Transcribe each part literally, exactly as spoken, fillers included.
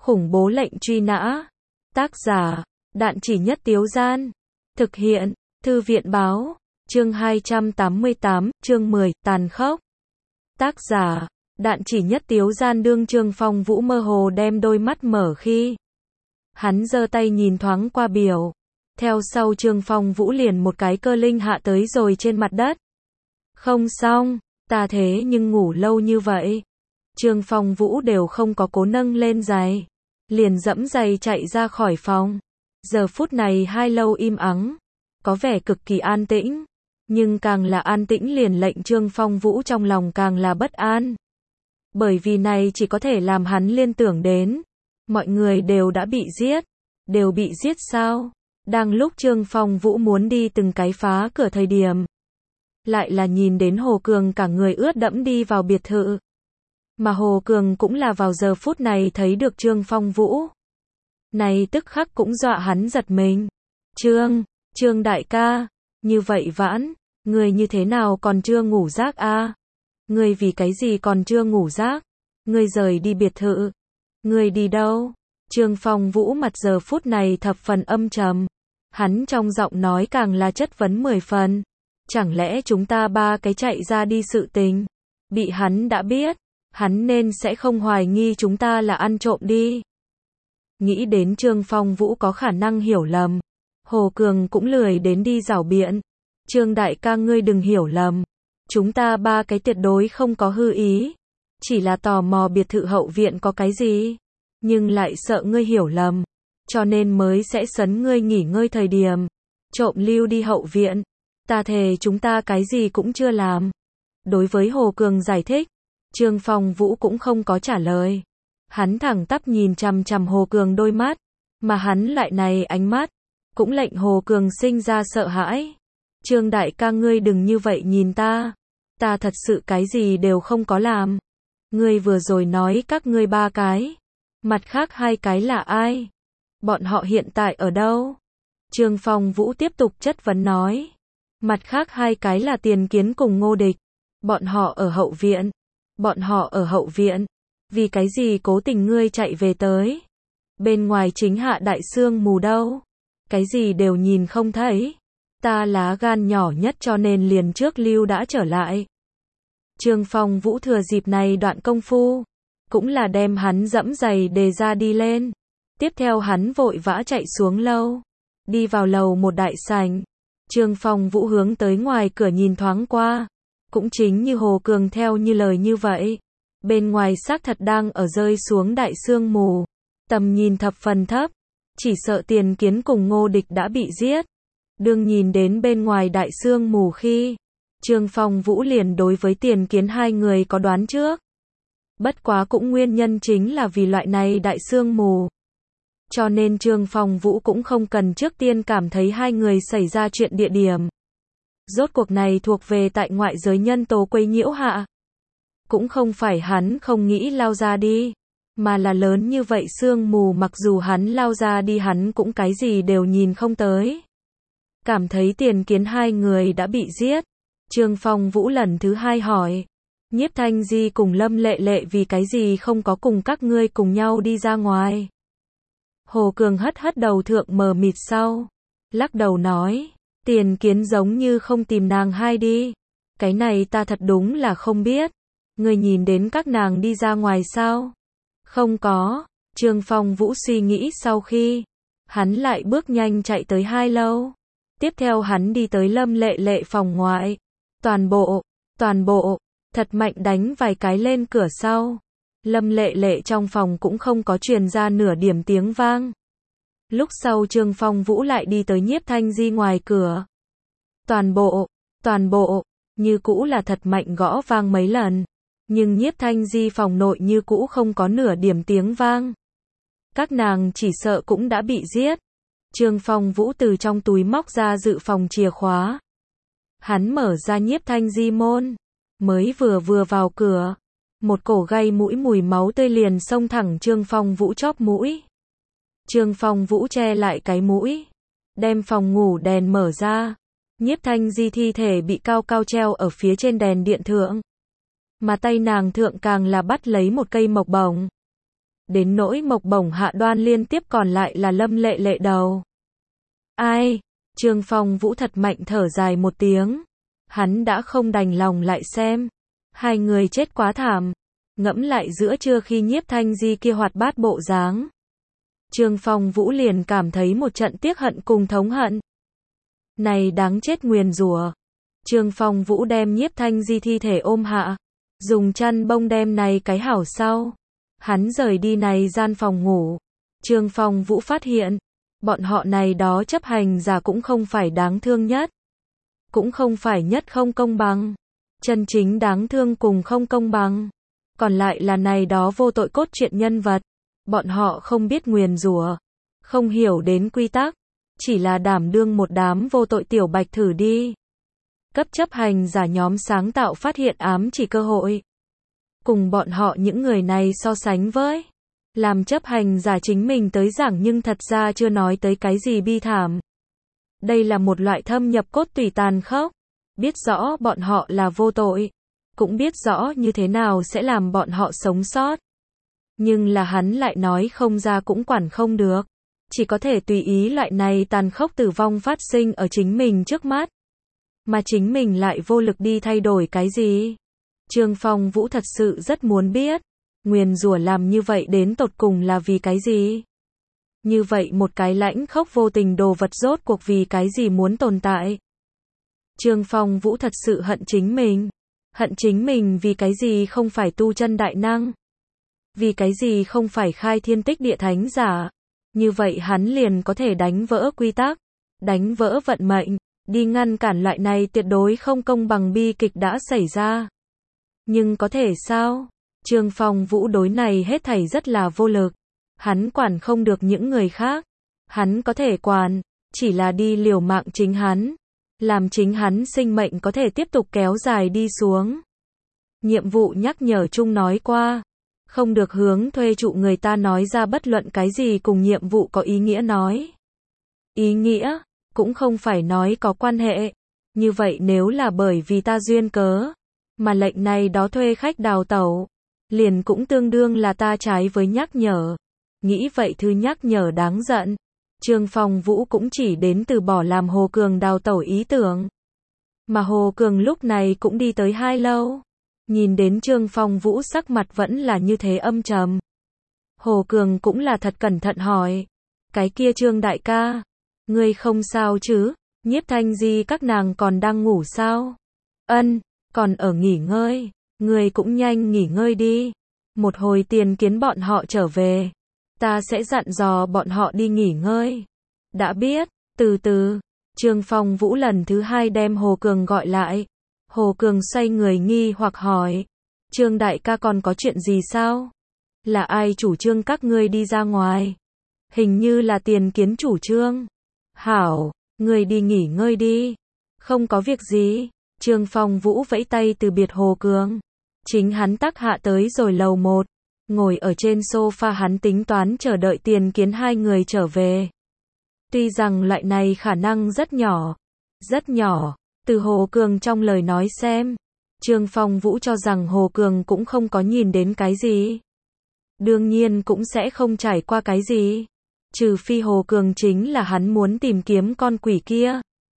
Khủng bố lệnh truy nã. Tác giả, Đạn Chỉ Nhất Tiếu Gian. Thực hiện, Thư viện báo. Chương hai trăm tám mươi tám, chương mười, tàn khốc. Tác giả, Đạn Chỉ Nhất Tiếu Gian. Đương Trương Phong Vũ mơ hồ đem đôi mắt mở khi hắn giơ tay nhìn thoáng qua biểu. Theo sau Trương Phong Vũ liền một cái cơ linh hạ tới rồi trên mặt đất. Không xong, ta thế nhưng ngủ lâu như vậy. Trương Phong Vũ đều không có cố nâng lên giày, liền dẫm giày chạy ra khỏi phòng. Giờ phút này hai lâu im ắng, có vẻ cực kỳ an tĩnh, nhưng càng là an tĩnh liền lệnh Trương Phong Vũ trong lòng càng là bất an. Bởi vì này chỉ có thể làm hắn liên tưởng đến, mọi người đều đã bị giết, đều bị giết sao? Đang lúc Trương Phong Vũ muốn đi từng cái phá cửa thời điểm, lại là nhìn đến Hồ Cường cả người ướt đẫm đi vào biệt thự. Mà Hồ Cường cũng là vào giờ phút này thấy được Trương Phong Vũ. Này tức khắc cũng dọa hắn giật mình. Trương, Trương đại ca, như vậy vãn, người như thế nào còn chưa ngủ giấc a? À? Người vì cái gì còn chưa ngủ giấc? Người rời đi biệt thự. Người đi đâu? Trương Phong Vũ mặt giờ phút này thập phần âm trầm. Hắn trong giọng nói càng là chất vấn mười phần. Chẳng lẽ chúng ta ba cái chạy ra đi sự tình, bị hắn đã biết, hắn nên sẽ không hoài nghi chúng ta là ăn trộm đi. Nghĩ đến Trương Phong Vũ có khả năng hiểu lầm, Hồ Cường cũng lười đến đi rảo biện. Trương đại ca ngươi đừng hiểu lầm, chúng ta ba cái tuyệt đối không có hư ý, chỉ là tò mò biệt thự hậu viện có cái gì, nhưng lại sợ ngươi hiểu lầm, cho nên mới sẽ sấn ngươi nghỉ ngơi thời điểm, trộm lưu đi hậu viện. Ta thề chúng ta cái gì cũng chưa làm. Đối với Hồ Cường giải thích, Trương Phong Vũ cũng không có trả lời. Hắn thẳng tắp nhìn chằm chằm Hồ Cường đôi mắt, mà hắn lại này ánh mắt, cũng lệnh Hồ Cường sinh ra sợ hãi. Trương đại ca ngươi đừng như vậy nhìn ta, ta thật sự cái gì đều không có làm. Ngươi vừa rồi nói các ngươi ba cái, mặt khác hai cái là ai? Bọn họ hiện tại ở đâu? Trương Phong Vũ tiếp tục chất vấn nói. Mặt khác hai cái là Tiền Kiến cùng Ngô Địch. Bọn họ ở hậu viện. Bọn họ ở hậu viện. Vì cái gì cố tình ngươi chạy về tới? Bên ngoài chính hạ đại sương mù đâu? Cái gì đều nhìn không thấy. Ta lá gan nhỏ nhất cho nên liền trước lưu đã trở lại. Trương Phong Vũ thừa dịp này đoạn công phu, cũng là đem hắn dẫm giày đề ra đi lên. Tiếp theo hắn vội vã chạy xuống lâu. Đi vào lầu một đại sảnh. Trương Phong Vũ hướng tới ngoài cửa nhìn thoáng qua. Cũng chính như Hồ Cường theo như lời như vậy. Bên ngoài xác thật đang ở rơi xuống đại sương mù. Tầm nhìn thập phần thấp. Chỉ sợ Tiền Kiến cùng Ngô Địch đã bị giết. Đương nhìn đến bên ngoài đại sương mù khi, Trương Phong Vũ liền đối với Tiền Kiến hai người có đoán trước. Bất quá cũng nguyên nhân chính là vì loại này đại sương mù. Cho nên Trương Phong Vũ cũng không cần trước tiên cảm thấy hai người xảy ra chuyện địa điểm. Rốt cuộc này thuộc về tại ngoại giới nhân tố quấy nhiễu hạ. Cũng không phải hắn không nghĩ lao ra đi, mà là lớn như vậy sương mù mặc dù hắn lao ra đi hắn cũng cái gì đều nhìn không tới. Cảm thấy Tiền Kiến hai người đã bị giết. Trương Phong Vũ lần thứ hai hỏi. Nhiếp Thanh Di cùng Lâm Lệ Lệ vì cái gì không có cùng các ngươi cùng nhau đi ra ngoài? Hồ Cường hất hất đầu thượng mờ mịt sau. Lắc đầu nói. Tiền Kiến giống như không tìm nàng hai đi. Cái này ta thật đúng là không biết. Người nhìn đến các nàng đi ra ngoài sao? Không có. Trương Phong Vũ suy nghĩ sau khi. Hắn lại bước nhanh chạy tới hai lâu. Tiếp theo hắn đi tới Lâm Lệ Lệ phòng ngoại. Toàn bộ, toàn bộ, thật mạnh đánh vài cái lên cửa sau. Lâm Lệ Lệ trong phòng cũng không có truyền ra nửa điểm tiếng vang. Lúc sau Trương Phong Vũ lại đi tới Nhiếp Thanh Di ngoài cửa. Toàn bộ, toàn bộ, như cũ là thật mạnh gõ vang mấy lần. Nhưng Nhiếp Thanh Di phòng nội như cũ không có nửa điểm tiếng vang. Các nàng chỉ sợ cũng đã bị giết. Trương Phong Vũ từ trong túi móc ra dự phòng chìa khóa. Hắn mở ra Nhiếp Thanh Di môn. Mới vừa vừa vào cửa. Một cổ gây mũi mùi máu tươi liền xông thẳng Trương Phong Vũ chóp mũi. Trương Phong Vũ che lại cái mũi. Đem phòng ngủ đèn mở ra. Nhiếp Thanh Di thi thể bị cao cao treo ở phía trên đèn điện thượng. Mà tay nàng thượng càng là bắt lấy một cây mộc bổng. Đến nỗi Mộc Bổng Hạ Đoan liên tiếp còn lại là Lâm Lệ Lệ đầu. Ai? Trương Phong Vũ thật mạnh thở dài một tiếng. Hắn đã không đành lòng lại xem. Hai người chết quá thảm. Ngẫm lại giữa trưa khi Nhiếp Thanh Di kia hoạt bát bộ dáng. Trương Phong Vũ liền cảm thấy một trận tiếc hận cùng thống hận. Này đáng chết nguyền rủa. Trương Phong Vũ đem Nhiếp Thanh Di thi thể ôm hạ. Dùng chăn bông đem này cái hảo sau. Hắn rời đi này gian phòng ngủ. Trương Phong Vũ phát hiện. Bọn họ này đó chấp hành giả cũng không phải đáng thương nhất. Cũng không phải nhất không công bằng. Chân chính đáng thương cùng không công bằng. Còn lại là này đó vô tội cốt truyện nhân vật. Bọn họ không biết nguyền rủa. Không hiểu đến quy tắc. Chỉ là đảm đương một đám vô tội tiểu bạch thử đi. Cấp chấp hành giả nhóm sáng tạo phát hiện ám chỉ cơ hội. Cùng bọn họ những người này so sánh với. Làm chấp hành giả chính mình tới giảng nhưng thật ra chưa nói tới cái gì bi thảm. Đây là một loại thâm nhập cốt tủy tàn khốc. Biết rõ bọn họ là vô tội. Cũng biết rõ như thế nào sẽ làm bọn họ sống sót. Nhưng là hắn lại nói không ra cũng quản không được. Chỉ có thể tùy ý loại này tàn khốc tử vong phát sinh ở chính mình trước mắt. Mà chính mình lại vô lực đi thay đổi cái gì. Trương Phong Vũ thật sự rất muốn biết. Nguyền rủa làm như vậy đến tột cùng là vì cái gì? Như vậy một cái lãnh khốc vô tình đồ vật rốt cuộc vì cái gì muốn tồn tại? Trương Phong Vũ thật sự hận chính mình. Hận chính mình vì cái gì không phải tu chân đại năng. Vì cái gì không phải khai thiên tích địa thánh giả. Như vậy hắn liền có thể đánh vỡ quy tắc. Đánh vỡ vận mệnh. Đi ngăn cản loại này tuyệt đối không công bằng bi kịch đã xảy ra. Nhưng có thể sao? Trương Phong Vũ đối này hết thảy rất là vô lực. Hắn quản không được những người khác. Hắn có thể quản, chỉ là đi liều mạng chính hắn. Làm chính hắn sinh mệnh có thể tiếp tục kéo dài đi xuống. Nhiệm vụ nhắc nhở chung nói qua. Không được hướng thuê trụ người ta nói ra bất luận cái gì cùng nhiệm vụ có ý nghĩa nói. Ý nghĩa, cũng không phải nói có quan hệ. Như vậy nếu là bởi vì ta duyên cớ, mà lệnh này đó thuê khách đào tẩu, liền cũng tương đương là ta trái với nhắc nhở. Nghĩ vậy thư nhắc nhở đáng giận. Trương Phong Vũ cũng chỉ đến từ bỏ làm Hồ Cường đào tẩu ý tưởng. Mà Hồ Cường lúc này cũng đi tới hai lâu. Nhìn đến Trương Phong Vũ sắc mặt vẫn là như thế âm trầm. Hồ Cường cũng là thật cẩn thận hỏi. Cái kia Trương đại ca, ngươi không sao chứ? Nhiếp Thanh Di các nàng còn đang ngủ sao? Ân, còn ở nghỉ ngơi. Ngươi cũng nhanh nghỉ ngơi đi. Một hồi tiền kiến bọn họ trở về. Ta sẽ dặn dò bọn họ đi nghỉ ngơi. Đã biết, từ từ. Trương Phong Vũ lần thứ hai đem Hồ Cường gọi lại. Hồ Cường xoay người nghi hoặc hỏi. Trương đại ca còn có chuyện gì sao? Là ai chủ trương các ngươi đi ra ngoài? Hình như là tiền kiến chủ trương. Hảo, ngươi đi nghỉ ngơi đi. Không có việc gì. Trương Phong Vũ vẫy tay từ biệt Hồ Cường. Chính hắn tắc hạ tới rồi lầu một. Ngồi ở trên sofa hắn tính toán chờ đợi tiền kiến hai người trở về. Tuy rằng loại này khả năng rất nhỏ. Rất nhỏ. Từ Hồ Cường trong lời nói xem. Trương Phong Vũ cho rằng Hồ Cường cũng không có nhìn đến cái gì. Đương nhiên cũng sẽ không trải qua cái gì. Trừ phi Hồ Cường chính là hắn muốn tìm kiếm con quỷ kia.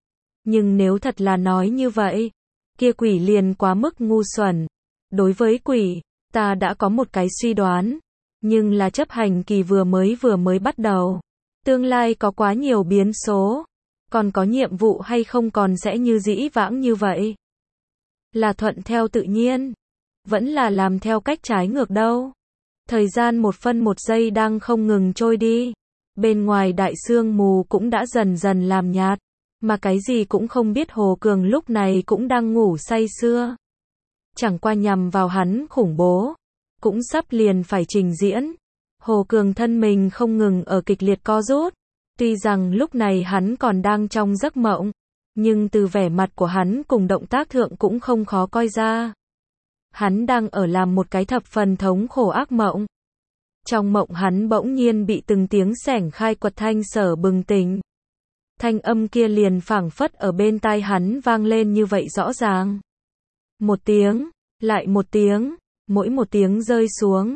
Nhưng nếu thật là nói như vậy, kia quỷ liền quá mức ngu xuẩn. Đối với quỷ, ta đã có một cái suy đoán. Nhưng là chấp hành kỳ vừa mới vừa mới bắt đầu. Tương lai có quá nhiều biến số. Còn có nhiệm vụ hay không còn sẽ như dĩ vãng như vậy? Là thuận theo tự nhiên. Vẫn là làm theo cách trái ngược đâu. Thời gian một phân một giây đang không ngừng trôi đi. Bên ngoài đại sương mù cũng đã dần dần làm nhạt. Mà cái gì cũng không biết Hồ Cường lúc này cũng đang ngủ say sưa. Chẳng qua nhằm vào hắn khủng bố. Cũng sắp liền phải trình diễn. Hồ Cường thân mình không ngừng ở kịch liệt co rút. Tuy rằng lúc này hắn còn đang trong giấc mộng. Nhưng từ vẻ mặt của hắn cùng động tác thượng cũng không khó coi ra. Hắn đang ở làm một cái thập phần thống khổ ác mộng. Trong mộng hắn bỗng nhiên bị từng tiếng xẻng khai quật thanh sở bừng tỉnh. Thanh âm kia liền phảng phất ở bên tai hắn vang lên như vậy rõ ràng. Một tiếng, lại một tiếng, mỗi một tiếng rơi xuống.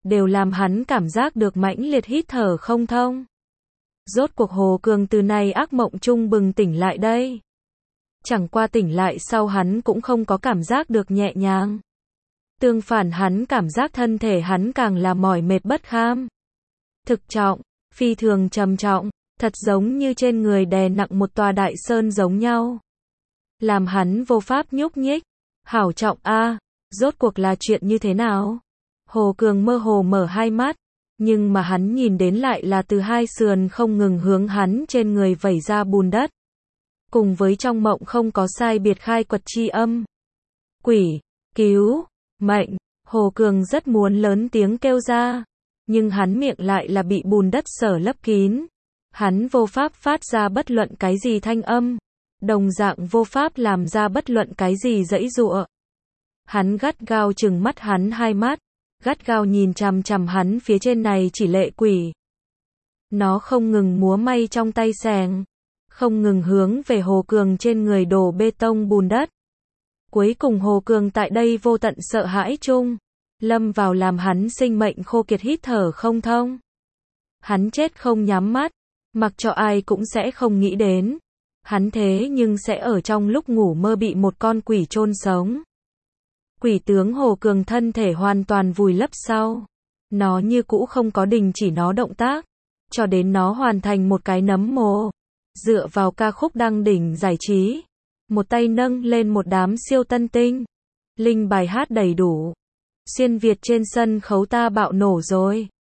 đều làm hắn cảm giác được mãnh liệt hít thở không thông. Rốt cuộc Hồ Cường từ nay ác mộng chung bừng tỉnh lại đây. Chẳng qua tỉnh lại sau hắn cũng không có cảm giác được nhẹ nhàng. Tương phản hắn cảm giác thân thể hắn càng là mỏi mệt bất kham. Thực trọng, phi thường trầm trọng, thật giống như trên người đè nặng một tòa đại sơn giống nhau. Làm hắn vô pháp nhúc nhích. Hảo trọng a, rốt cuộc là chuyện như thế nào? Hồ Cường mơ hồ mở hai mắt, nhưng mà hắn nhìn đến lại là từ hai sườn không ngừng hướng hắn trên người vẩy ra bùn đất. Cùng với trong mộng không có sai biệt khai quật chi âm. Quỷ, cứu, mệnh, Hồ Cường rất muốn lớn tiếng kêu ra, nhưng hắn miệng lại là bị bùn đất sở lấp kín. Hắn vô pháp phát ra bất luận cái gì thanh âm, đồng dạng vô pháp làm ra bất luận cái gì giãy giụa. Hắn gắt gao trừng mắt hắn hai mắt, gắt gao nhìn chằm chằm hắn phía trên này chỉ lệ quỷ. Nó không ngừng múa may trong tay xẻng, không ngừng hướng về Hồ Cường trên người đổ bê tông bùn đất. Cuối cùng Hồ Cường tại đây vô tận sợ hãi chung, lâm vào làm hắn sinh mệnh khô kiệt hít thở không thông. Hắn chết không nhắm mắt, mặc cho ai cũng sẽ không nghĩ đến. Hắn thế nhưng sẽ ở trong lúc ngủ mơ bị một con quỷ chôn sống. Quỷ tướng Hồ Cường thân thể hoàn toàn vùi lấp sau. Nó như cũ không có đình chỉ nó động tác, cho đến nó hoàn thành một cái nấm mồ. Dựa vào ca khúc đăng đỉnh giải trí, một tay nâng lên một đám siêu tân tinh. Linh bài hát đầy đủ. Xuyên Việt trên sân khấu ta bạo nổ rồi.